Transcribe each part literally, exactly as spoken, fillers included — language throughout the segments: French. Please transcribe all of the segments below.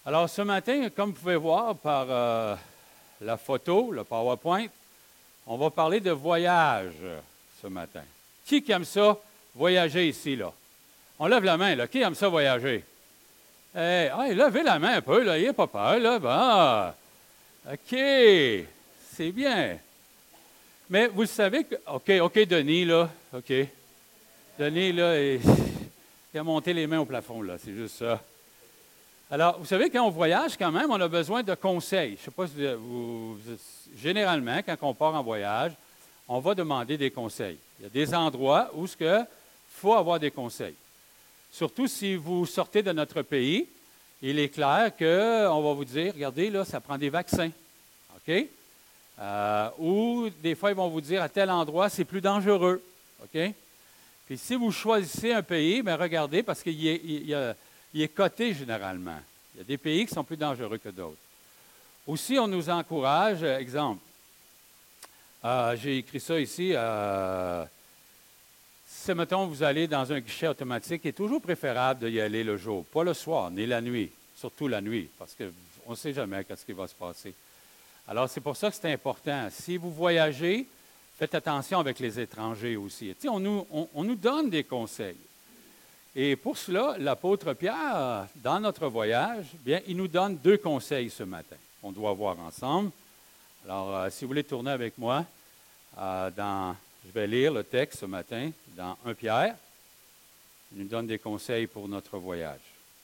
Alors, ce matin, comme vous pouvez voir par euh, la photo, le PowerPoint, on va parler de voyage ce matin. Qui qui aime ça, voyager ici, là? On lève la main, là. Qui aime ça, voyager? Hey, hey, levez la main un peu, là. N'ayez pas peur, là. Bon. OK. C'est bien. Mais vous le savez que... OK, OK, Denis, là. OK. Denis, là, il, il a monté les mains au plafond, là. C'est juste ça. Alors, vous savez, quand on voyage, quand même, on a besoin de conseils. Je ne sais pas si vous, vous, généralement, quand on part en voyage, on va demander des conseils. Il y a des endroits où il faut avoir des conseils. Surtout si vous sortez de notre pays, il est clair qu'on va vous dire, regardez, là, ça prend des vaccins. OK? Euh, ou des fois, ils vont vous dire, à tel endroit, c'est plus dangereux. OK? Puis si vous choisissez un pays, bien, regardez, parce qu'il est, il y a, il est coté généralement. Il y a des pays qui sont plus dangereux que d'autres. Aussi, on nous encourage, exemple, euh, j'ai écrit ça ici, euh, si, mettons, vous allez dans un guichet automatique, il est toujours préférable d'y aller le jour, pas le soir, ni la nuit, surtout la nuit, parce qu'on ne sait jamais ce qui va se passer. Alors, c'est pour ça que c'est important. Si vous voyagez, faites attention avec les étrangers aussi. Tu sais, on nous, on, on nous donne des conseils. Et pour cela, l'apôtre Pierre, dans notre voyage, bien, il nous donne deux conseils ce matin qu'on doit voir ensemble. Alors, euh, si vous voulez tourner avec moi, euh, dans, je vais lire le texte ce matin dans Premier Pierre. Il nous donne des conseils pour notre voyage.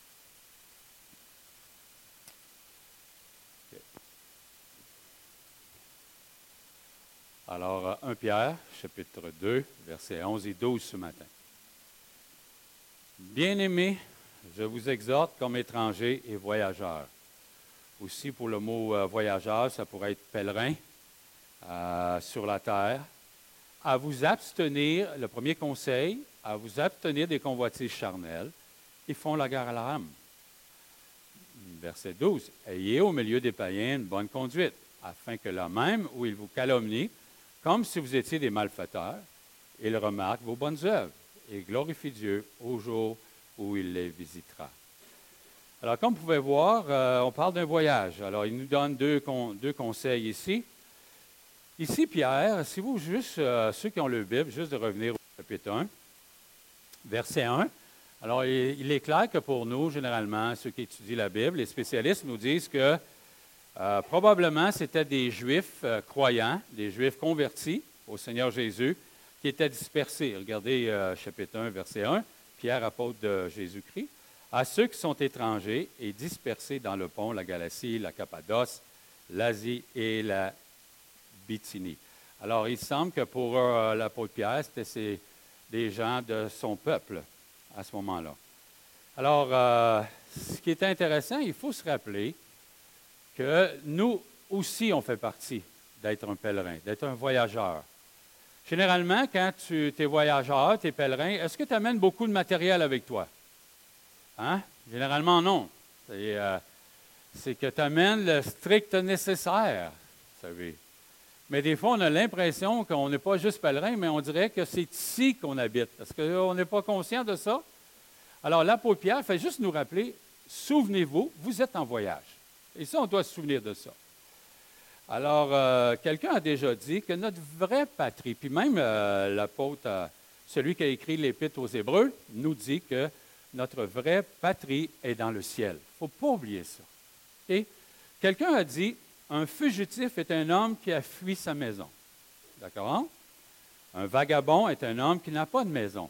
Okay. Alors, Premier Pierre, chapitre deux, versets onze et douze ce matin. Bien-aimés, je vous exhorte comme étrangers et voyageurs. Aussi, pour le mot euh, voyageur, ça pourrait être pèlerin euh, sur la terre. À vous abstenir, le premier conseil, à vous abstenir des convoitises charnelles qui font la guerre à l'âme. Verset douze. Ayez au milieu des païens une bonne conduite, afin que là même où ils vous calomnient, comme si vous étiez des malfaiteurs, ils remarquent vos bonnes œuvres et glorifie Dieu au jour où il les visitera. Alors, comme vous pouvez voir, euh, on parle d'un voyage. Alors, il nous donne deux, con, deux conseils ici. Ici, Pierre, si vous, juste, euh, ceux qui ont le Bible, juste de revenir au chapitre un, verset un. Alors, il, il est clair que pour nous, généralement, ceux qui étudient la Bible, les spécialistes nous disent que euh, probablement c'était des Juifs euh, croyants, des Juifs convertis au Seigneur Jésus, qui étaient dispersés. Regardez euh, chapitre un, verset un, Pierre, apôtre de Jésus-Christ, à ceux qui sont étrangers et dispersés dans le pont, la Galatie, la Cappadoce, l'Asie et la Bithynie. Alors, il semble que pour euh, l'apôtre Pierre, c'était des gens de son peuple à ce moment-là. Alors, euh, ce qui est intéressant, il faut se rappeler que nous aussi, on fait partie d'être un pèlerin, d'être un voyageur. Généralement, quand tu es voyageur, tu es pèlerin, est-ce que tu amènes beaucoup de matériel avec toi? Hein? Généralement, non. C'est, euh, c'est que tu amènes le strict nécessaire, vous savez. Mais des fois, on a l'impression qu'on n'est pas juste pèlerin, mais on dirait que c'est ici qu'on habite. Est-ce qu'on n'est pas conscient de ça? Alors, l'apôtre Pierre fait juste nous rappeler, souvenez-vous, vous êtes en voyage. Et ça, on doit se souvenir de ça. Alors, euh, quelqu'un a déjà dit que notre vraie patrie, puis même euh, l'apôtre, euh, celui qui a écrit l'Épître aux Hébreux, nous dit que notre vraie patrie est dans le ciel. Il ne faut pas oublier ça. Et quelqu'un a dit, un fugitif est un homme qui a fui sa maison. D'accord? Un vagabond est un homme qui n'a pas de maison.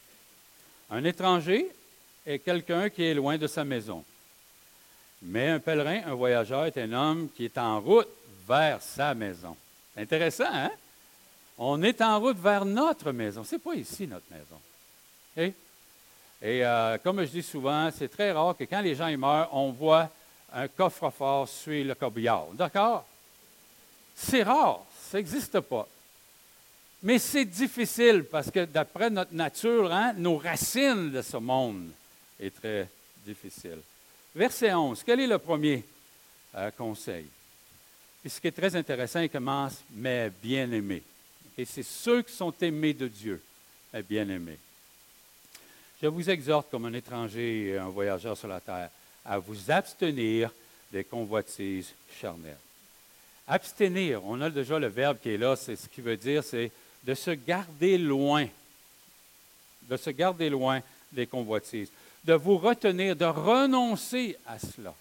Un étranger est quelqu'un qui est loin de sa maison. Mais un pèlerin, un voyageur, est un homme qui est en route vers sa maison. C'est intéressant, hein? On est en route vers notre maison. Ce n'est pas ici, notre maison. Okay? Et euh, comme je dis souvent, c'est très rare que quand les gens ils meurent, on voit un coffre-fort sur le corbillard. D'accord? C'est rare. Ça n'existe pas. Mais c'est difficile parce que d'après notre nature, hein, nos racines de ce monde est très difficile. Verset onze. Quel est le premier euh, conseil? Et ce qui est très intéressant, il commence « mes bien-aimés ». Et c'est ceux qui sont aimés de Dieu, mes bien-aimés. Je vous exhorte comme un étranger et un voyageur sur la terre à vous abstenir des convoitises charnelles. Abstenir, on a déjà le verbe qui est là, c'est ce qui veut dire, c'est de se garder loin, de se garder loin des convoitises, de vous retenir, de renoncer à cela.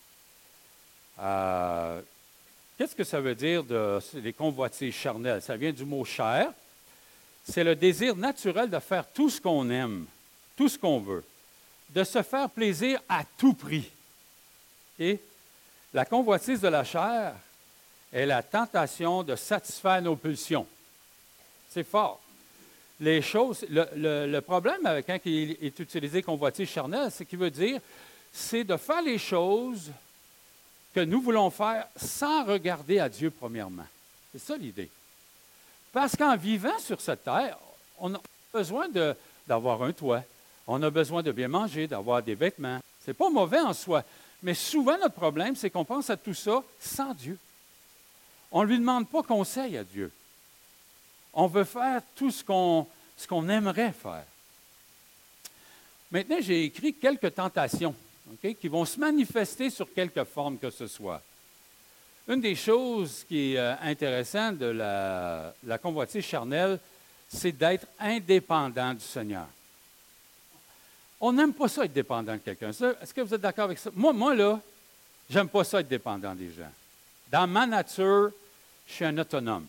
Euh, Qu'est-ce que ça veut dire, de, les convoitises charnelles? Ça vient du mot chair. C'est le désir naturel de faire tout ce qu'on aime, tout ce qu'on veut, de se faire plaisir à tout prix. Okay? La convoitise de la chair est la tentation de satisfaire nos pulsions. C'est fort. Les choses, le, le, le problème avec quand il est utilisé convoitise charnelle, c'est qu'il veut dire, c'est de faire les choses que nous voulons faire sans regarder à Dieu premièrement. C'est ça l'idée. Parce qu'en vivant sur cette terre, on a besoin de, d'avoir un toit, on a besoin de bien manger, d'avoir des vêtements. Ce n'est pas mauvais en soi, mais souvent notre problème, c'est qu'on pense à tout ça sans Dieu. On ne lui demande pas conseil à Dieu. On veut faire tout ce qu'on, ce qu'on aimerait faire. Maintenant, j'ai écrit quelques tentations okay, qui vont se manifester sur quelque forme que ce soit. Une des choses qui est euh, intéressante de la, la convoitise charnelle, c'est d'être indépendant du Seigneur. On n'aime pas ça être dépendant de quelqu'un. Ça, est-ce que vous êtes d'accord avec ça? Moi, moi là, j'aime pas ça être dépendant des gens. Dans ma nature, je suis un autonome.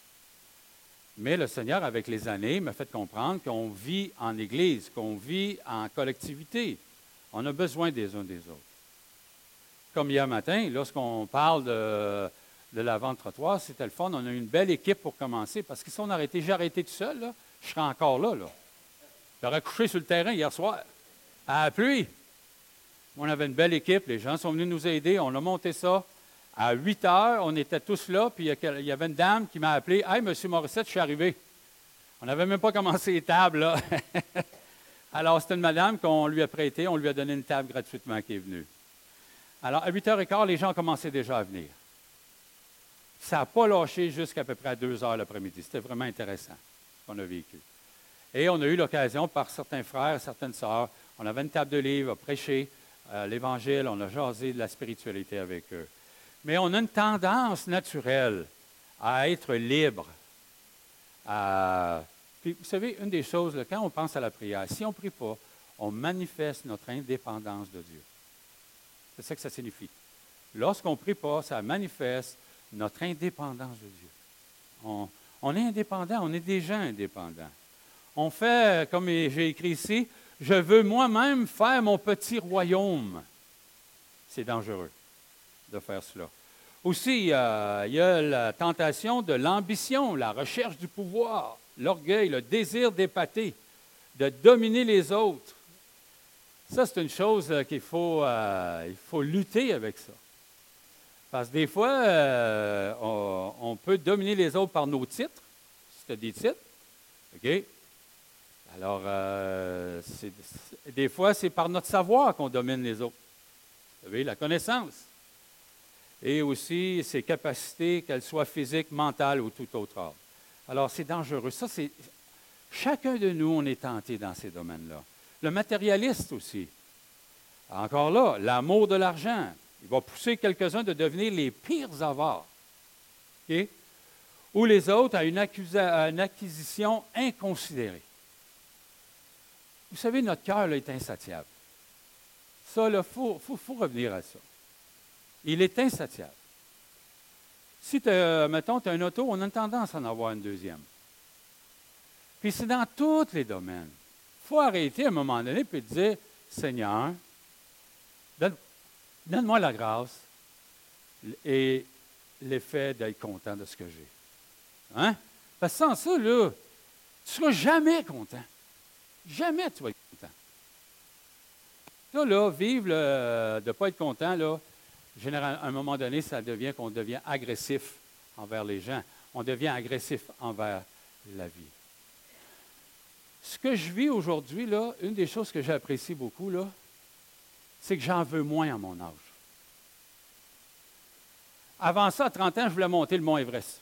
Mais le Seigneur, avec les années, m'a fait comprendre qu'on vit en Église, qu'on vit en collectivité. On a besoin des uns des autres. Comme hier matin, lorsqu'on parle de, de l'avant-trottoir, c'était le fun. On a eu une belle équipe pour commencer, parce que si on arrêtait, j'ai arrêté tout seul, là, je serais encore là. là. J'aurais couché sur le terrain hier soir, à la pluie. On avait une belle équipe, les gens sont venus nous aider, on a monté ça. À huit heures, on était tous là, puis il y avait une dame qui m'a appelé. « Hey, M. Morissette, je suis arrivé. » On n'avait même pas commencé les tables, là. Alors, c'était une madame qu'on lui a prêtée, on lui a donné une table gratuitement qui est venue. Alors, à huit heures quinze, les gens ont commencé déjà à venir. Ça n'a pas lâché jusqu'à peu près à deux heures l'après-midi. C'était vraiment intéressant ce qu'on a vécu. Et on a eu l'occasion, par certains frères, certaines sœurs, on avait une table de livres, à prêcher euh, l'Évangile, on a jasé de la spiritualité avec eux. Mais on a une tendance naturelle à être libre. À... Puis, vous savez, une des choses, là, quand on pense à la prière, si on ne prie pas, on manifeste notre indépendance de Dieu. C'est ça que ça signifie. Lorsqu'on ne prie pas, ça manifeste notre indépendance de Dieu. On, on est indépendant, on est des gens indépendants. On fait, comme j'ai écrit ici, « Je veux moi-même faire mon petit royaume ». C'est dangereux de faire cela. Aussi, euh, il y a la tentation de l'ambition, la recherche du pouvoir, l'orgueil, le désir d'épater, de dominer les autres. Ça, c'est une chose euh, qu'il faut, euh, il faut lutter avec ça. Parce que des fois, euh, on, on peut dominer les autres par nos titres, si tu as des titres. OK? Alors, euh, c'est, c'est, des fois, c'est par notre savoir qu'on domine les autres. Vous savez, la connaissance. Et aussi ses capacités, qu'elles soient physiques, mentales ou tout autre ordre. Alors, c'est dangereux. Ça, c'est chacun de nous, on est tenté dans ces domaines-là. Le matérialiste aussi. Encore là, l'amour de l'argent. Il va pousser quelques-uns de devenir les pires avares. Okay? Ou les autres à une, accusa- à une acquisition inconsidérée. Vous savez, notre cœur là, est insatiable. Ça, il faut, faut, faut revenir à ça. Il est insatiable. Si, mettons, tu as un auto, on a une tendance à en avoir une deuxième. Puis c'est dans tous les domaines. Il faut arrêter à un moment donné et dire, Seigneur, donne, donne-moi la grâce et l'effet d'être content de ce que j'ai. Hein? Parce que sans ça, là, tu ne seras jamais content. Jamais tu vas être content. Ça, là, vivre le, de ne pas être content, là, généralement, à un moment donné, ça devient qu'on devient agressif envers les gens. On devient agressif envers la vie. Ce que je vis aujourd'hui, là, une des choses que j'apprécie beaucoup, là, c'est que j'en veux moins à mon âge. Avant ça, à trente ans, je voulais monter le mont Everest.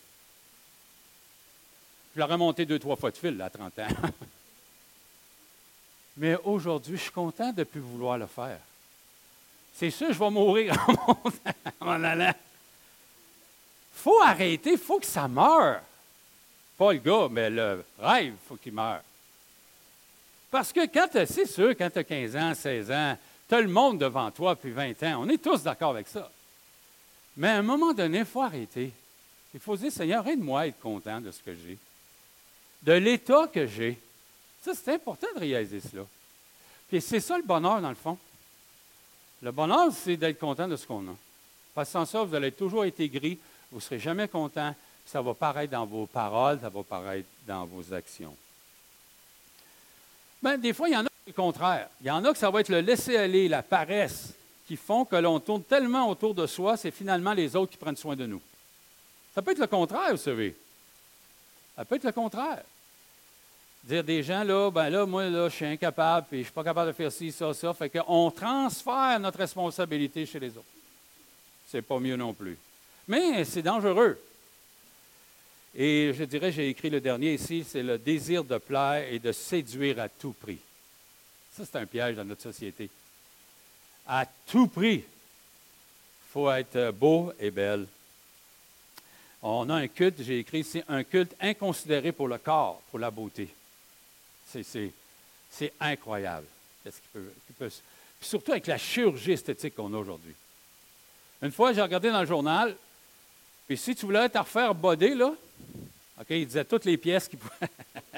Je l'aurais monté deux, trois fois de fil, là, à trente ans. Mais aujourd'hui, je suis content de ne plus vouloir le faire. C'est sûr, je vais mourir en m'en allant. Il faut arrêter, il faut que ça meure. Pas le gars, mais le rêve, il faut qu'il meure. Parce que quand tu c'est sûr, quand tu as quinze ans, seize ans, tu as le monde devant toi depuis vingt ans. On est tous d'accord avec ça. Mais à un moment donné, il faut arrêter. Il faut se dire, Seigneur, aide-moi à être content de ce que j'ai, de l'état que j'ai. Ça, c'est important de réaliser cela. Puis c'est ça le bonheur, dans le fond. Le bonheur, c'est d'être content de ce qu'on a. Parce que sans ça, vous allez toujours être aigri, vous ne serez jamais content, ça va paraître dans vos paroles, ça va paraître dans vos actions. Bien, des fois, il y en a le contraire. Il y en a que ça va être le laisser-aller, la paresse, qui font que l'on tourne tellement autour de soi, c'est finalement les autres qui prennent soin de nous. Ça peut être le contraire, vous savez. Ça peut être le contraire. Dire des gens, là, ben là, moi, là, je suis incapable, puis je ne suis pas capable de faire ci, ça, ça. Fait qu'on transfère notre responsabilité chez les autres. C'est pas mieux non plus. Mais c'est dangereux. Et je dirais, j'ai écrit le dernier ici, c'est le désir de plaire et de séduire à tout prix. Ça, c'est un piège dans notre société. À tout prix, il faut être beau et belle. On a un culte, j'ai écrit ici, un culte inconsidéré pour le corps, pour la beauté. C'est, c'est, c'est incroyable. Qu'est-ce qu'il peut, qu'il peut, puis surtout avec la chirurgie esthétique qu'on a aujourd'hui. Une fois, j'ai regardé dans le journal, puis si tu voulais te refaire body, là, OK, il disait toutes les pièces qui pouvaient.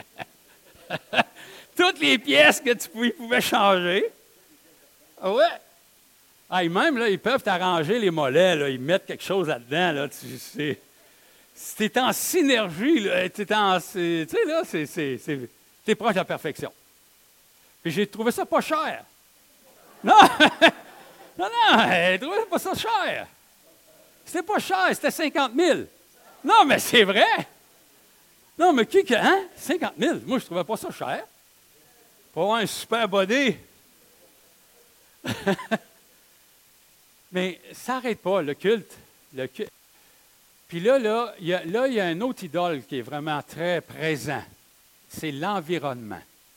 toutes les pièces que tu pouvais, pouvais changer. Ah ouais. Ah, et même, là, ils peuvent t'arranger les mollets, là, ils mettent quelque chose là-dedans, là, tu sais. Si tu es en synergie, là, tu es en. Tu sais, là, c'est, c'est, c'est, t'es proche de la perfection. Puis j'ai trouvé ça pas cher. Non! non, non, j'ai trouvé pas ça cher. C'était pas cher, c'était cinquante mille. Non, mais c'est vrai. Non, mais qui que. Hein? cinquante mille. Moi, je trouvais pas ça cher. Pour avoir un super body. Mais ça n'arrête pas, le culte. Le culte. Puis là, là, il y a, là, il y a un autre idole qui est vraiment très présent. C'est l'environnement.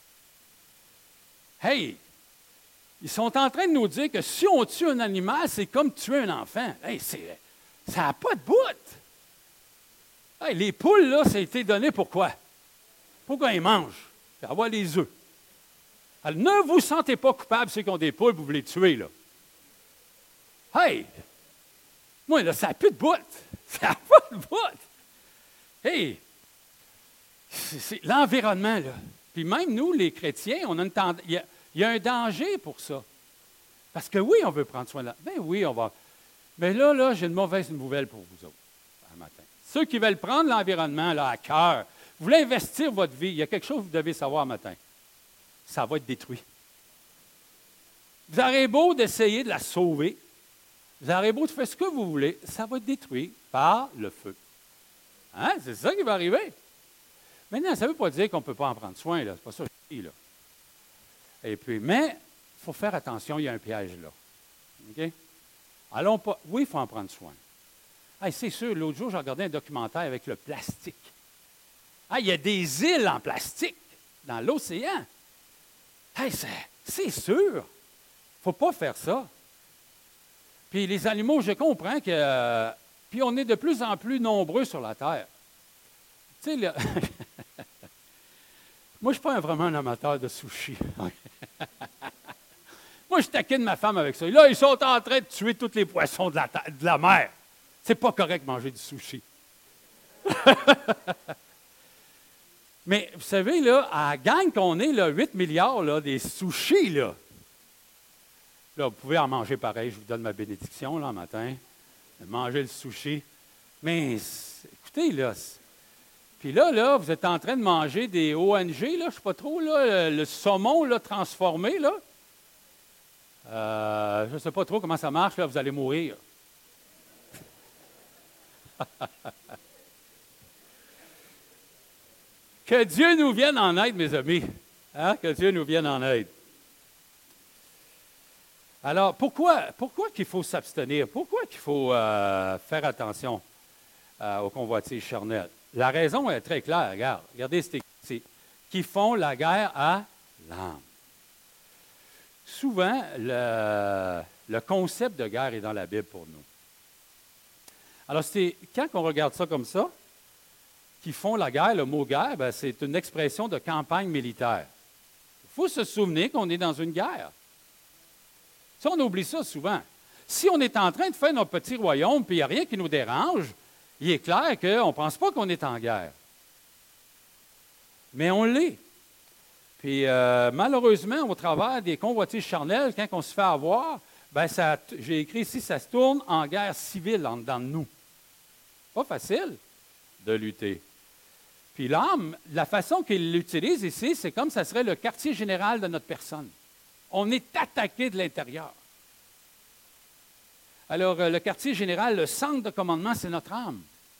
Hey! Ils sont en train de nous dire que si on tue un animal, c'est comme tuer un enfant. Hey, c'est, ça n'a pas de bout. Hey, les poules, là, ça a été donné pour quoi? Pourquoi ils mangent? Pour avoir les œufs. Alors, ne vous sentez pas coupable, ceux qui ont des poules, vous les tuer, là. Hey! Moi, là, ça n'a plus de bout. Ça n'a pas de bout. Hey! C'est, c'est l'environnement, là. Puis même nous, les chrétiens, on a une tendance. Il y a, il y a un danger pour ça. Parce que oui, on veut prendre soin de la. Ben oui, on va. Mais là, là, j'ai une mauvaise nouvelle pour vous autres, un matin. Ceux qui veulent prendre l'environnement là, à cœur, vous voulez investir votre vie, il y a quelque chose que vous devez savoir un matin. Ça va être détruit. Vous aurez beau d'essayer de la sauver, vous aurez beau de faire ce que vous voulez, ça va être détruit par le feu. Hein? C'est ça qui va arriver. Maintenant, ça ne veut pas dire qu'on ne peut pas en prendre soin, là. C'est pas ça que je dis, là. Et puis, mais, il faut faire attention, il y a un piège là. OK? Allons pas. Oui, il faut en prendre soin. Hey, c'est sûr, l'autre jour, j'ai regardé un documentaire avec le plastique. Hey, il y a des îles en plastique dans l'océan. Hey, c'est, c'est sûr. Il ne faut pas faire ça. Puis les animaux, je comprends que. Euh, puis on est de plus en plus nombreux sur la Terre. Tu sais, le moi, je ne suis pas vraiment un amateur de sushi. Moi, je taquine ma femme avec ça. Là, ils sont en train de tuer tous les poissons de la, de la mer. C'est pas correct de manger du sushi. Mais vous savez, là, à la gang qu'on est, là, huit milliards, là, des sushis, là. Là, vous pouvez en manger pareil. Je vous donne ma bénédiction, là, le matin. Manger le sushi. Mais, écoutez, là, puis là, là, vous êtes en train de manger des O N G, là, je ne sais pas trop, là, le saumon là, transformé, là. Euh, je ne sais pas trop comment ça marche, là, vous allez mourir. Que Dieu nous vienne en aide, mes amis. Hein? Que Dieu nous vienne en aide. Alors, pourquoi, pourquoi qu'il faut s'abstenir? Pourquoi qu'il faut euh, faire attention euh, aux convoitises charnelles? La raison est très claire. Regarde, regardez, c'est écrit, qui font la guerre à l'âme. Souvent, le, Le concept de guerre est dans la Bible pour nous. Alors, c'est, quand on regarde ça comme ça, qui font la guerre, le mot guerre, ben, c'est une expression de campagne militaire. Il faut se souvenir qu'on est dans une guerre. Ça, on oublie ça souvent. Si on est en train de faire notre petit royaume, puis il n'y a rien qui nous dérange, il est clair qu'on ne pense pas qu'on est en guerre. Mais on l'est. Puis euh, malheureusement, au travers des convoitises charnelles, quand on se fait avoir, ben ça, j'ai écrit ici, ça se tourne en guerre civile en dedans de nous. Pas facile de lutter. Puis l'âme, la façon qu'il l'utilise ici, c'est comme ça serait le quartier général de notre personne. On est attaqué de l'intérieur. Alors, le quartier général, le centre de commandement, c'est notre âme.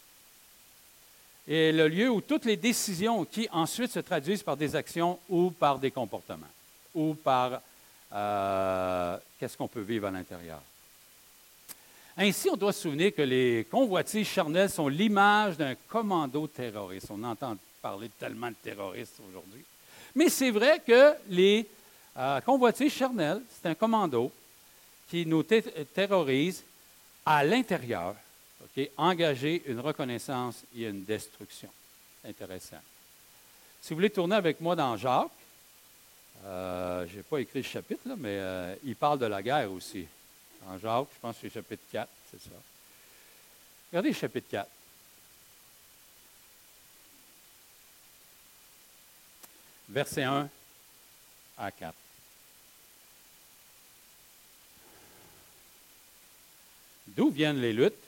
Et le lieu où toutes les décisions qui ensuite se traduisent par des actions ou par des comportements, ou par euh, qu'est-ce qu'on peut vivre à l'intérieur. Ainsi, on doit se souvenir que les convoitises charnelles sont l'image d'un commando terroriste. On entend parler tellement de terroristes aujourd'hui. Mais c'est vrai que les euh, convoitises charnelles, c'est un commando qui nous ter- terrorise à l'intérieur, okay, engager une reconnaissance et une destruction. C'est intéressant. Si vous voulez tourner avec moi dans Jacques, euh, je n'ai pas écrit le chapitre, là, mais euh, il parle de la guerre aussi. Dans Jacques, je pense que c'est le chapitre quatre, c'est ça. Regardez le chapitre quatre. Versets un à quatre. D'où viennent les luttes?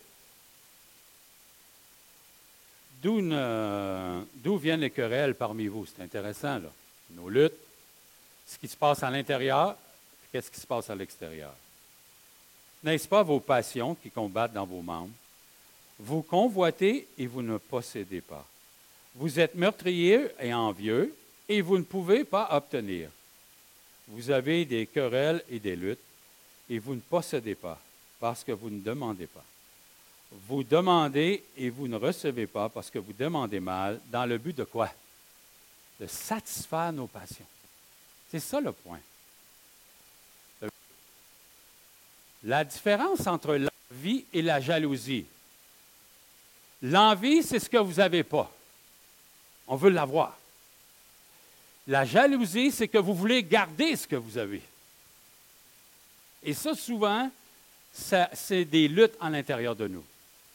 D'où, ne, d'où viennent les querelles parmi vous? C'est intéressant, là. Nos luttes, ce qui se passe à l'intérieur, qu'est-ce qui se passe à l'extérieur? N'est-ce pas vos passions qui combattent dans vos membres? Vous convoitez et vous ne possédez pas. Vous êtes meurtriers et envieux et vous ne pouvez pas obtenir. Vous avez des querelles et des luttes et vous ne possédez pas parce que vous ne demandez pas. Vous demandez et vous ne recevez pas parce que vous demandez mal, dans le but de quoi? De satisfaire nos passions. C'est ça le point. La différence entre l'envie et la jalousie. L'envie, c'est ce que vous n'avez pas. On veut l'avoir. La jalousie, c'est que vous voulez garder ce que vous avez. Et ça, souvent, ça, c'est des luttes à l'intérieur de nous.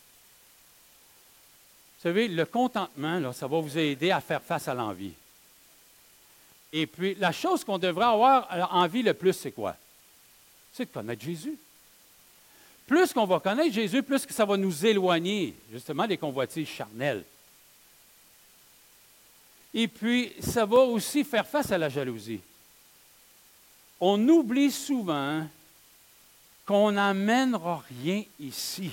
Vous savez, le contentement, là, ça va vous aider à faire face à l'envie. Et puis, la chose qu'on devrait avoir envie le plus, c'est quoi? C'est de connaître Jésus. Plus qu'on va connaître Jésus, plus que ça va nous éloigner, justement, des convoitises charnelles. Et puis, ça va aussi faire face à la jalousie. On oublie souvent qu'on n'amènera rien ici.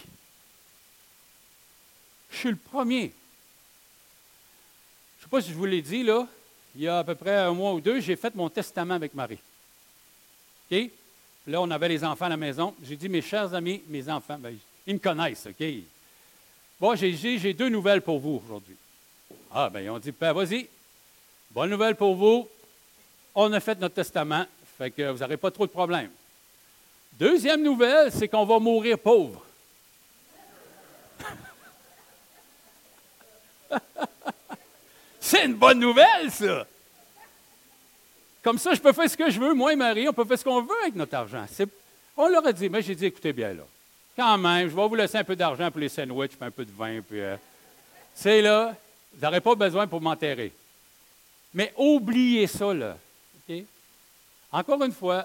Je suis le premier. Je ne sais pas si je vous l'ai dit, là, il y a à peu près un mois ou deux, j'ai fait mon testament avec Marie. OK? Là, on avait les enfants à la maison. J'ai dit, mes chers amis, mes enfants, bien, ils me connaissent, OK? Bon, j'ai dit, j'ai deux nouvelles pour vous aujourd'hui. Ah, bien, ils ont dit, ben, vas-y, bonne nouvelle pour vous. On a fait notre testament, fait que vous n'aurez pas trop de problèmes. Deuxième nouvelle, c'est qu'on va mourir pauvre. C'est une bonne nouvelle, ça! Comme ça, je peux faire ce que je veux. Moi et Marie, on peut faire ce qu'on veut avec notre argent. C'est, on leur a dit, mais j'ai dit, écoutez bien, là, quand même, je vais vous laisser un peu d'argent pour les sandwichs, puis un peu de vin, puis, euh, c'est là, vous n'aurez pas besoin pour m'enterrer. Mais oubliez ça, là. Okay? Encore une fois,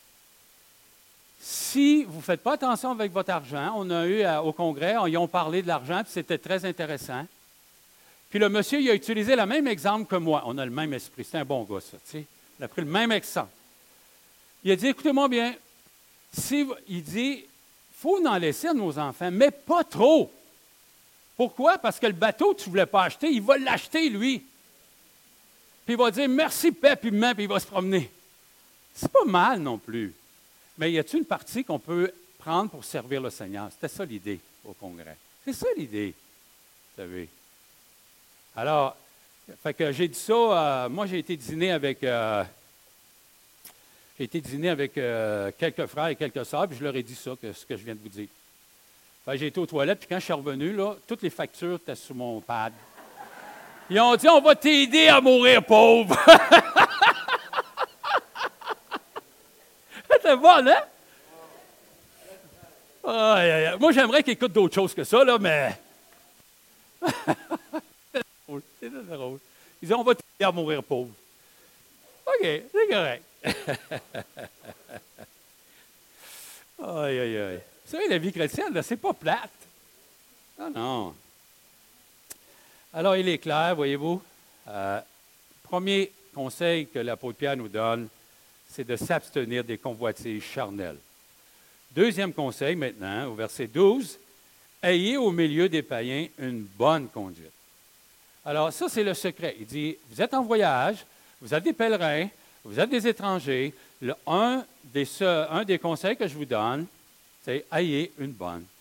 si vous ne faites pas attention avec votre argent, on a eu à, au Congrès, ils ont parlé de l'argent, puis c'était très intéressant. Puis le monsieur, il a utilisé le même exemple que moi. On a le même esprit. C'est un bon gars, ça, tu sais. Il a pris le même exemple. Il a dit, écoutez-moi bien, si, il dit, il faut en laisser à nos enfants, mais pas trop. Pourquoi? Parce que le bateau que tu ne voulais pas acheter, il va l'acheter, lui. Puis il va dire, merci, paix, puis puis il va se promener. C'est pas mal non plus. Mais y a-t-il une partie qu'on peut prendre pour servir le Seigneur? C'était ça l'idée au Congrès. C'est ça l'idée, vous savez. Alors, fait que j'ai dit ça, euh, moi j'ai été dîner avec, euh, J'ai été dîner avec euh, quelques frères et quelques sœurs, puis je leur ai dit ça, que, ce que je viens de vous dire. Fait, j'ai été aux toilettes, puis quand je suis revenu, là, toutes les factures étaient sur mon pad. Ils ont dit, on va t'aider à mourir pauvre. C'était bon, hein? Aïe, aïe, aïe. Moi, j'aimerais qu'ils écoutent d'autres choses que ça, là, mais... C'est drôle. Ils disent, on va t'aider à mourir pauvre. OK, c'est correct. Aïe, aïe, aïe. Vous savez, la vie chrétienne, là, c'est pas plate. Non, non. Alors, il est clair, voyez-vous, euh, premier conseil que l'apôtre Pierre nous donne, c'est de s'abstenir des convoitises charnelles. Deuxième conseil maintenant, au verset douze, « Ayez au milieu des païens une bonne conduite. » Alors, ça, c'est le secret. Il dit, vous êtes en voyage, vous êtes des pèlerins, vous êtes des étrangers. Le, un, des, un des conseils que je vous donne, c'est « Ayez une bonne conduite. »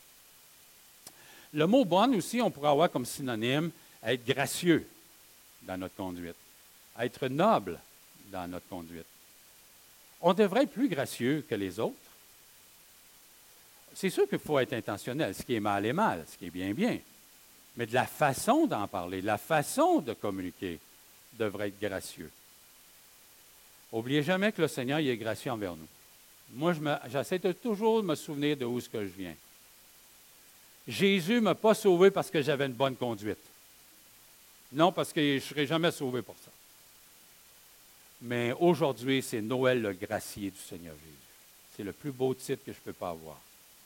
Le mot « bonne » aussi, on pourrait avoir comme synonyme être gracieux dans notre conduite, être noble dans notre conduite. On devrait être plus gracieux que les autres. C'est sûr qu'il faut être intentionnel. Ce qui est mal est mal, ce qui est bien est bien. Mais de la façon d'en parler, de la façon de communiquer devrait être gracieux. N'oubliez jamais que le Seigneur il est gracieux envers nous. Moi, je me, j'essaie de toujours me souvenir de où est-ce que je viens. Jésus ne m'a pas sauvé parce que j'avais une bonne conduite. Non, parce que je ne serai jamais sauvé pour ça. Mais aujourd'hui, c'est Noël le gracier du Seigneur Jésus. C'est le plus beau titre que je ne peux pas avoir.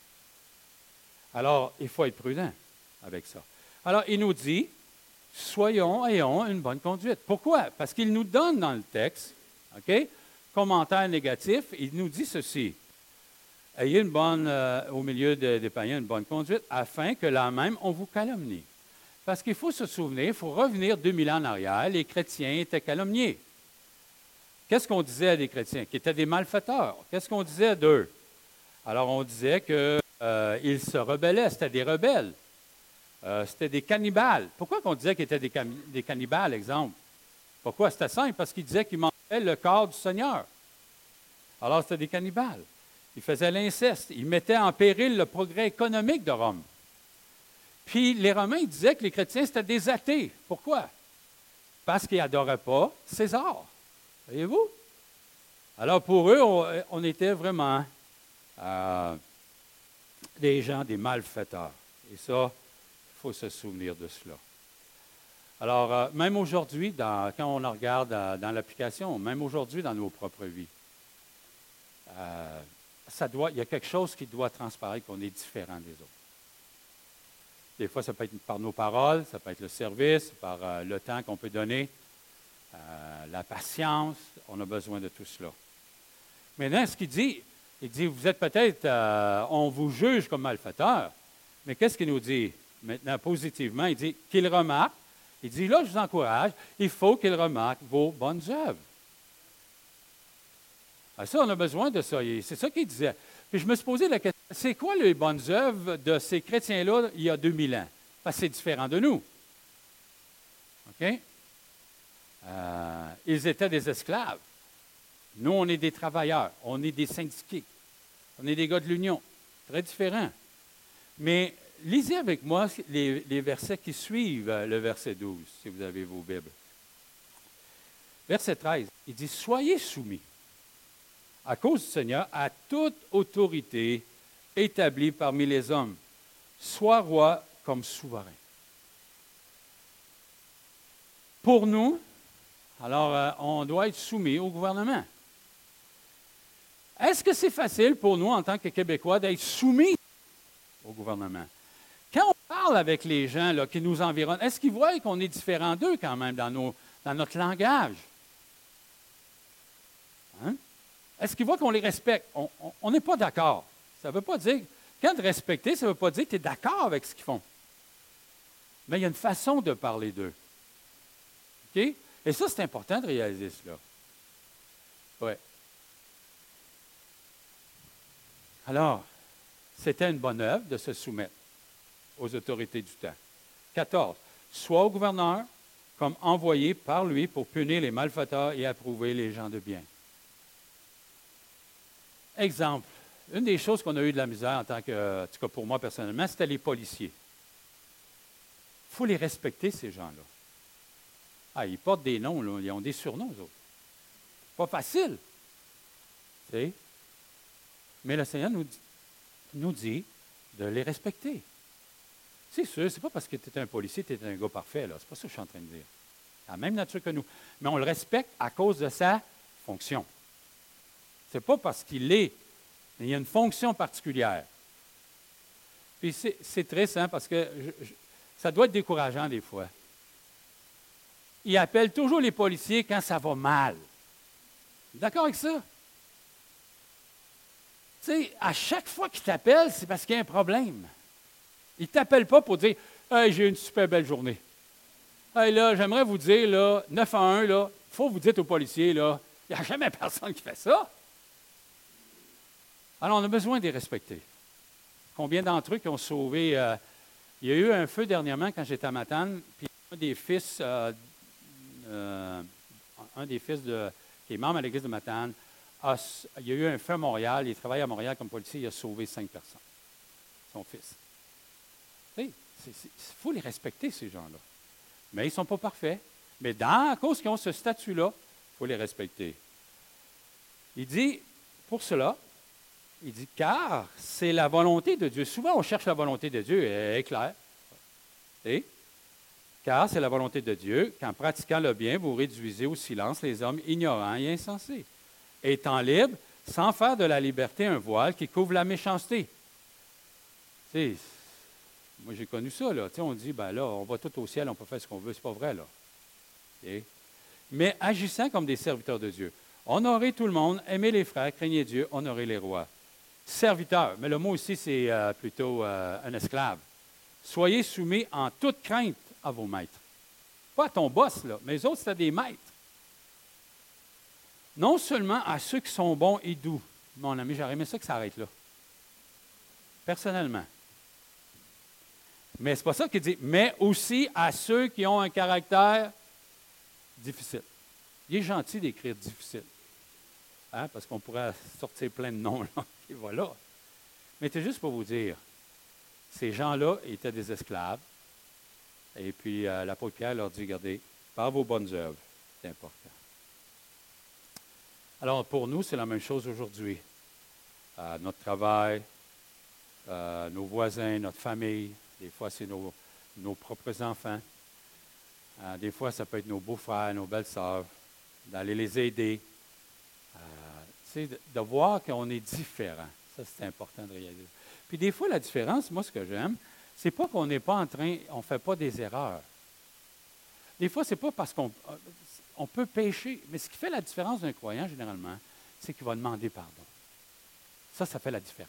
Alors, il faut être prudent avec ça. Alors, il nous dit, soyons, ayons une bonne conduite. Pourquoi? Parce qu'il nous donne dans le texte, OK, commentaire négatif, il nous dit ceci. Ayez une bonne, euh, au milieu de, des païens, une bonne conduite, afin que là même, on vous calomnie. Parce qu'il faut se souvenir, il faut revenir deux mille ans en arrière, les chrétiens étaient calomniés. Qu'est-ce qu'on disait à des chrétiens? Qui étaient des malfaiteurs. Qu'est-ce qu'on disait d'eux? Alors, on disait qu'ils euh, se rebellaient, c'était des rebelles. Euh, c'était des cannibales. Pourquoi qu'on disait qu'ils étaient des, can- des cannibales, exemple? Pourquoi? C'était simple, parce qu'ils disaient qu'ils mangeaient le corps du Seigneur. Alors, c'était des cannibales. Ils faisaient l'inceste. Ils mettaient en péril le progrès économique de Rome. Puis, les Romains ils disaient que les chrétiens, c'était des athées. Pourquoi? Parce qu'ils n'adoraient pas César. Voyez-vous? Alors, pour eux, on, on était vraiment euh, des gens, des malfaiteurs. Et ça, il faut se souvenir de cela. Alors, euh, même aujourd'hui, dans, quand on en regarde euh, dans l'application, même aujourd'hui dans nos propres vies, euh, ça doit, il y a quelque chose qui doit transparaître qu'on est différent des autres. Des fois, ça peut être par nos paroles, ça peut être le service, par euh, le temps qu'on peut donner, euh, la patience. On a besoin de tout cela. Maintenant, ce qu'il dit, il dit, vous êtes peut-être, euh, on vous juge comme malfaiteurs, mais qu'est-ce qu'il nous dit maintenant positivement? Il dit qu'il remarque, il dit, là, je vous encourage, il faut qu'il remarque vos bonnes œuvres. Alors ça, on a besoin de ça. C'est ça qu'il disait. Puis je me suis posé la question, c'est quoi les bonnes œuvres de ces chrétiens-là il y a deux mille ans? Parce que c'est différent de nous. OK? Euh, ils étaient des esclaves. Nous, on est des travailleurs. On est des syndiqués. On est des gars de l'Union. Très différent. Mais lisez avec moi les, les versets qui suivent le verset douze, si vous avez vos Bibles. Verset treize, il dit, « Soyez soumis à cause du Seigneur, à toute autorité établie parmi les hommes, soit roi comme souverain. » Pour nous, alors, euh, on doit être soumis au gouvernement. Est-ce que c'est facile pour nous, en tant que Québécois, d'être soumis au gouvernement? Quand on parle avec les gens là, qui nous environnent, est-ce qu'ils voient qu'on est différent d'eux quand même dans, nos, dans notre langage? Hein? Est-ce qu'ils voient qu'on les respecte? On n'est pas d'accord. Ça ne veut pas dire... Quand de respecter, ça ne veut pas dire que tu es d'accord avec ce qu'ils font. Mais il y a une façon de parler d'eux. OK? Et ça, c'est important de réaliser cela. Oui. Alors, c'était une bonne œuvre de se soumettre aux autorités du temps. quatorze. Soit au gouverneur comme envoyé par lui pour punir les malfaiteurs et approuver les gens de bien. Exemple, une des choses qu'on a eu de la misère en tant que, en tout cas pour moi personnellement, c'était les policiers. Il faut les respecter, ces gens-là. Ah, ils portent des noms, là, ils ont des surnoms, eux autres. Pas facile. Tu sais? Mais le Seigneur nous, nous dit de les respecter. C'est sûr, c'est pas parce que tu es un policier que tu es un gars parfait, là. C'est pas ça que je suis en train de dire. Il a la même nature que nous. Mais on le respecte à cause de sa fonction. C'est pas parce qu'il est, mais il y a une fonction particulière. Puis c'est, c'est triste, hein, parce que je, je, ça doit être décourageant des fois. Il appelle toujours les policiers quand ça va mal. D'accord avec ça? Tu sais, à chaque fois qu'il t'appelle, c'est parce qu'il y a un problème. Il ne t'appelle pas pour dire « Hey, j'ai une super belle journée. Hey, là, j'aimerais vous dire, là, neuf à un, là, il faut vous dire aux policiers, là, il n'y a jamais personne qui fait ça. » Alors, on a besoin de les respecter. Combien d'entre eux qui ont sauvé... Euh, il y a eu un feu dernièrement quand j'étais à Matane, puis un des fils, euh, euh, un des fils de, qui est membre à l'église de Matane, a, il y a eu un feu à Montréal, il travaille à Montréal comme policier, il a sauvé cinq personnes. Son fils. Tu sais, il faut les respecter, ces gens-là. Mais ils ne sont pas parfaits. Mais dans, à cause qu'ils ont ce statut-là, il faut les respecter. Il dit, pour cela, il dit, car c'est la volonté de Dieu. Souvent, on cherche la volonté de Dieu, elle est claire. Et, car c'est la volonté de Dieu qu'en pratiquant le bien, vous réduisez au silence les hommes ignorants et insensés, étant libres, sans faire de la liberté un voile qui couvre la méchanceté. Tu sais, moi, j'ai connu ça, là. Tu sais, on dit, ben là, on va tout au ciel, on peut faire ce qu'on veut. C'est pas vrai, là. Okay? Mais agissant comme des serviteurs de Dieu. Honorez tout le monde, aimez les frères, craignez Dieu, honorez les rois. Serviteur, mais le mot ici, c'est euh, plutôt euh, un esclave. Soyez soumis en toute crainte à vos maîtres. Pas à ton boss, là, mais les autres, c'est des maîtres. Non seulement à ceux qui sont bons et doux. Mon ami, j'aurais aimé ça que ça arrête là. Personnellement. Mais ce n'est pas ça qu'il dit, mais aussi à ceux qui ont un caractère difficile. Il est gentil d'écrire difficile. Hein, parce qu'on pourrait sortir plein de noms, là. Et voilà. Mais c'est juste pour vous dire, ces gens-là étaient des esclaves. Et puis, euh, l'apôtre Pierre leur dit, regardez, par vos bonnes œuvres, c'est important. Alors, pour nous, c'est la même chose aujourd'hui. Euh, notre travail, euh, nos voisins, notre famille, des fois, c'est nos, nos propres enfants. Euh, des fois, ça peut être nos beaux-frères, nos belles-sœurs, d'aller les aider. Euh, de, de voir qu'on est différent. Ça, c'est important de réaliser. Puis des fois, la différence, moi, ce que j'aime, c'est pas qu'on n'est pas en train, on ne fait pas des erreurs. Des fois, c'est pas parce qu'on on peut pécher, mais ce qui fait la différence d'un croyant, généralement, c'est qu'il va demander pardon. Ça, ça fait la différence.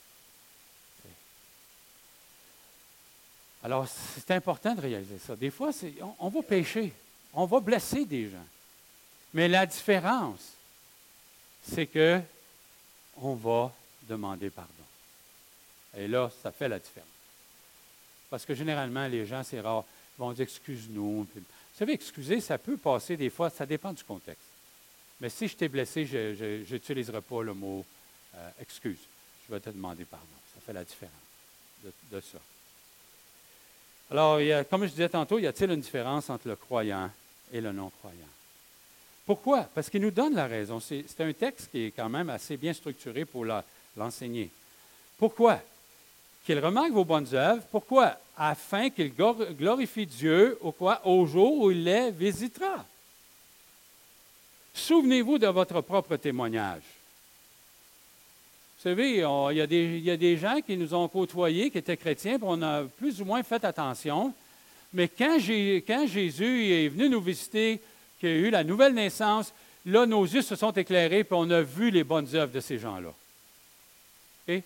Alors, c'est important de réaliser ça. Des fois, c'est, on, on va pécher, on va blesser des gens. Mais la différence, c'est que on va demander pardon. Et là, ça fait la différence. Parce que généralement, les gens, c'est rare, vont dire « excuse-nous ». Vous savez, excuser, ça peut passer des fois, ça dépend du contexte. Mais si je t'ai blessé, je n'utiliserai pas le mot euh, « excuse ». Je vais te demander pardon. Ça fait la différence de, de ça. Alors, il y a, comme je disais tantôt, y a-t-il une différence entre le croyant et le non-croyant? Pourquoi? Parce qu'il nous donne la raison. C'est, c'est un texte qui est quand même assez bien structuré pour la, l'enseigner. Pourquoi? Qu'il remarque vos bonnes œuvres. Pourquoi? Afin qu'il glorifie Dieu au, quoi? Au jour où il les visitera. Souvenez-vous de votre propre témoignage. Vous savez, on, il, y a des, il y a des gens qui nous ont côtoyés, qui étaient chrétiens, puis on a plus ou moins fait attention. Mais quand, j'ai, quand Jésus est venu nous visiter, qu'il y a eu la nouvelle naissance, là, nos yeux se sont éclairés, puis on a vu les bonnes œuvres de ces gens-là. Okay?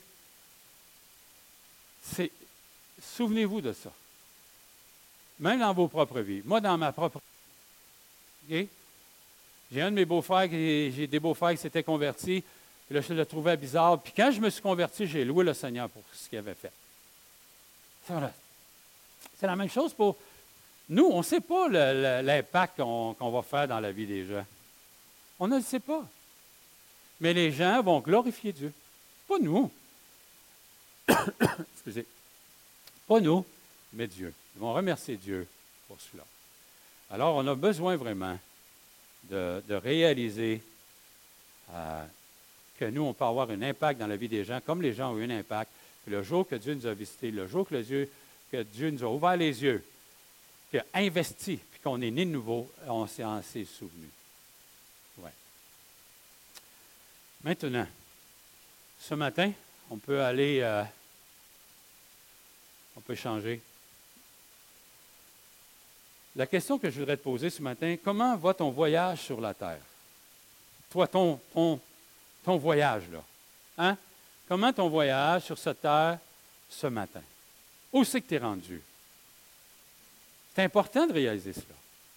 C'est, souvenez-vous de ça. Même dans vos propres vies. Moi, dans ma propre vie, okay? J'ai un de mes beaux-frères, qui, j'ai des beaux-frères qui s'étaient convertis, puis là, je le trouvais bizarre. Puis quand je me suis converti, j'ai loué le Seigneur pour ce qu'il avait fait. C'est, c'est la même chose pour nous. On ne sait pas le, le, l'impact qu'on, qu'on va faire dans la vie des gens. On ne le sait pas. mais les gens vont glorifier Dieu. Pas nous. Excusez. Pas nous, mais Dieu. Ils vont remercier Dieu pour cela. Alors, on a besoin vraiment de, de réaliser euh, que nous, on peut avoir un impact dans la vie des gens, comme les gens ont eu un impact. Puis le jour que Dieu nous a visités, le jour que Dieu, que Dieu nous a ouvert les yeux, qu'il a investi, puis qu'on est né de nouveau, on s'en s'est souvenu. Ouais. Maintenant, ce matin, on peut aller, euh, on peut changer. La question que je voudrais te poser ce matin, comment va ton voyage sur la terre? Toi, ton, ton, ton voyage, là. Hein? Comment ton voyage sur cette terre ce matin? Où c'est que tu es rendu? C'est important de réaliser cela.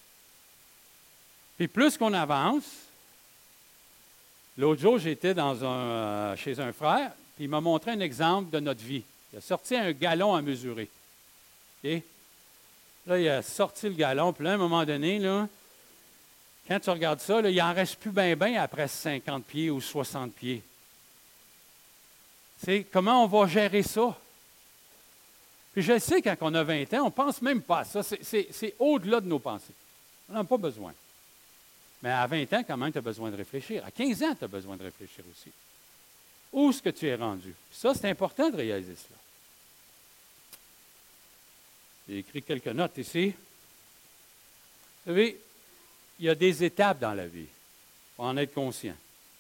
Puis plus qu'on avance, l'autre jour, j'étais dans un, euh, chez un frère, puis il m'a montré un exemple de notre vie. Il a sorti un gallon à mesurer. OK? Là, il a sorti le gallon, puis là, à un moment donné, là, quand tu regardes ça, là, il n'en reste plus bien, bien après cinquante pieds ou soixante pieds. Tu sais, comment on va gérer ça? Puis je sais, quand on a vingt ans, on ne pense même pas à ça. C'est, c'est, c'est au-delà de nos pensées. On n'en a pas besoin. Mais à vingt ans, quand même, tu as besoin de réfléchir. À quinze ans, tu as besoin de réfléchir aussi. Où est-ce que tu es rendu? Puis ça, c'est important de réaliser cela. J'ai écrit quelques notes ici. Vous savez, il y a des étapes dans la vie. Il faut en être conscient.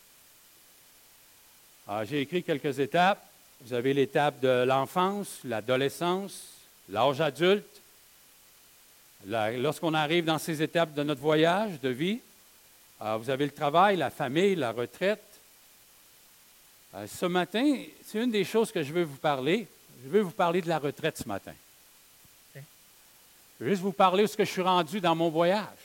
Alors, j'ai écrit quelques étapes. Vous avez l'étape de l'enfance, l'adolescence, l'âge adulte. La, lorsqu'on arrive dans ces étapes de notre voyage de vie, alors vous avez le travail, la famille, la retraite. Alors, ce matin, c'est une des choses que je veux vous parler. Je veux vous parler de la retraite ce matin. Je veux juste vous parler de ce que je suis rendu dans mon voyage.